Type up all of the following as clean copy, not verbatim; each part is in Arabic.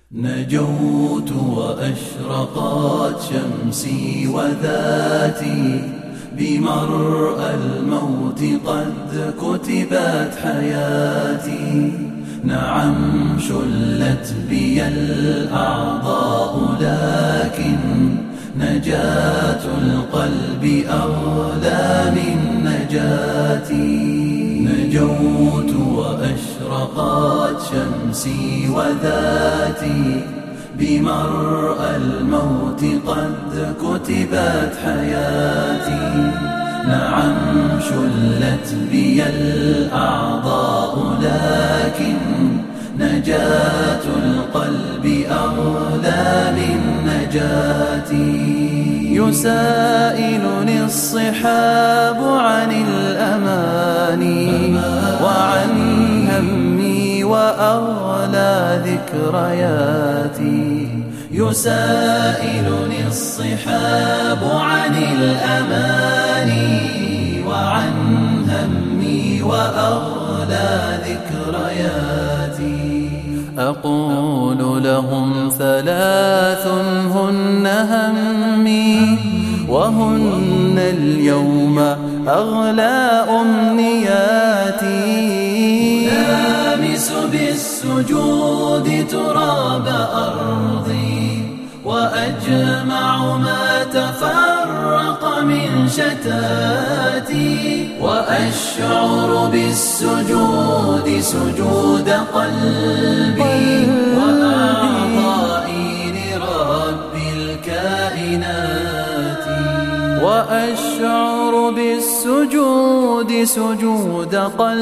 نجوت وأشرقت شمسي وذاتي، بمرأى الموت قد كتبت حياتي. نعم شلت بي الأعضاء، لكن نجاة القلب أغلى من نجاتي. نجوت وأشرقت شمسي وذاتي، بمرأى الموت قد كتبت حياتي. نعم شلت بي الأعضاء، لكن نجاة القلب أغلى من نجاتي. يسائلني الصحاب عن الأماني وعن همي وأغلى ذكرياتي. يسائلني الصحاب عن الأماني وعن همي وأغلى ذكرياتي. أقول لهم ثلاث هن همي، وهن اليوم أغلى أمنياتي. ألامس بالسجود تراب أرضي، وأجمع ما تفرق من شتاتي. وأشعر بالسجود سجود قلبي وأعضائي لرب الكائنات. وأشعر بالسجود سجود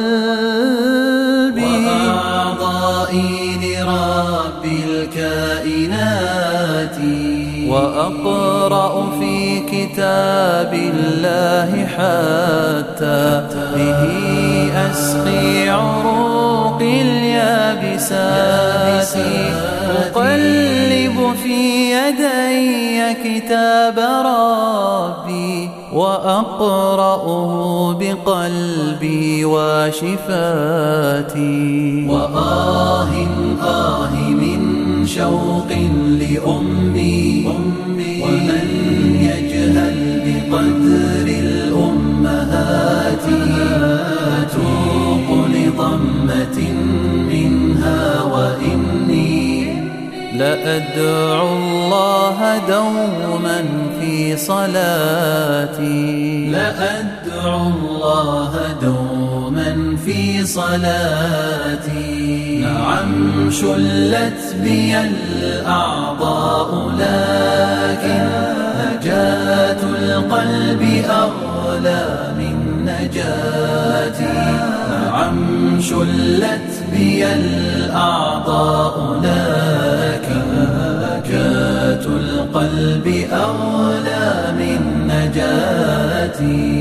قلبي وأعضائي لرب الكائنات. وأقرأ في كتاب الله حتى به أسقي عروقي اليابسات. أقلب في يدي كتاب ربي، وأقرأه بقلبي وشفاتي. وآه آه من شوق لأمي، ومن يجهل بقدر الأمهات. أتوق لضمة منها، وإني لأدعو الله دوما في صلاتي. لأدعو الله دوما في صلاتي. نعم شلت بي الأعضاء، لكن نجاة القلب أغلى من نجاتي. نعم شلت بي الأعضاء، لكن نجاة القلب أغلى من نجاتي.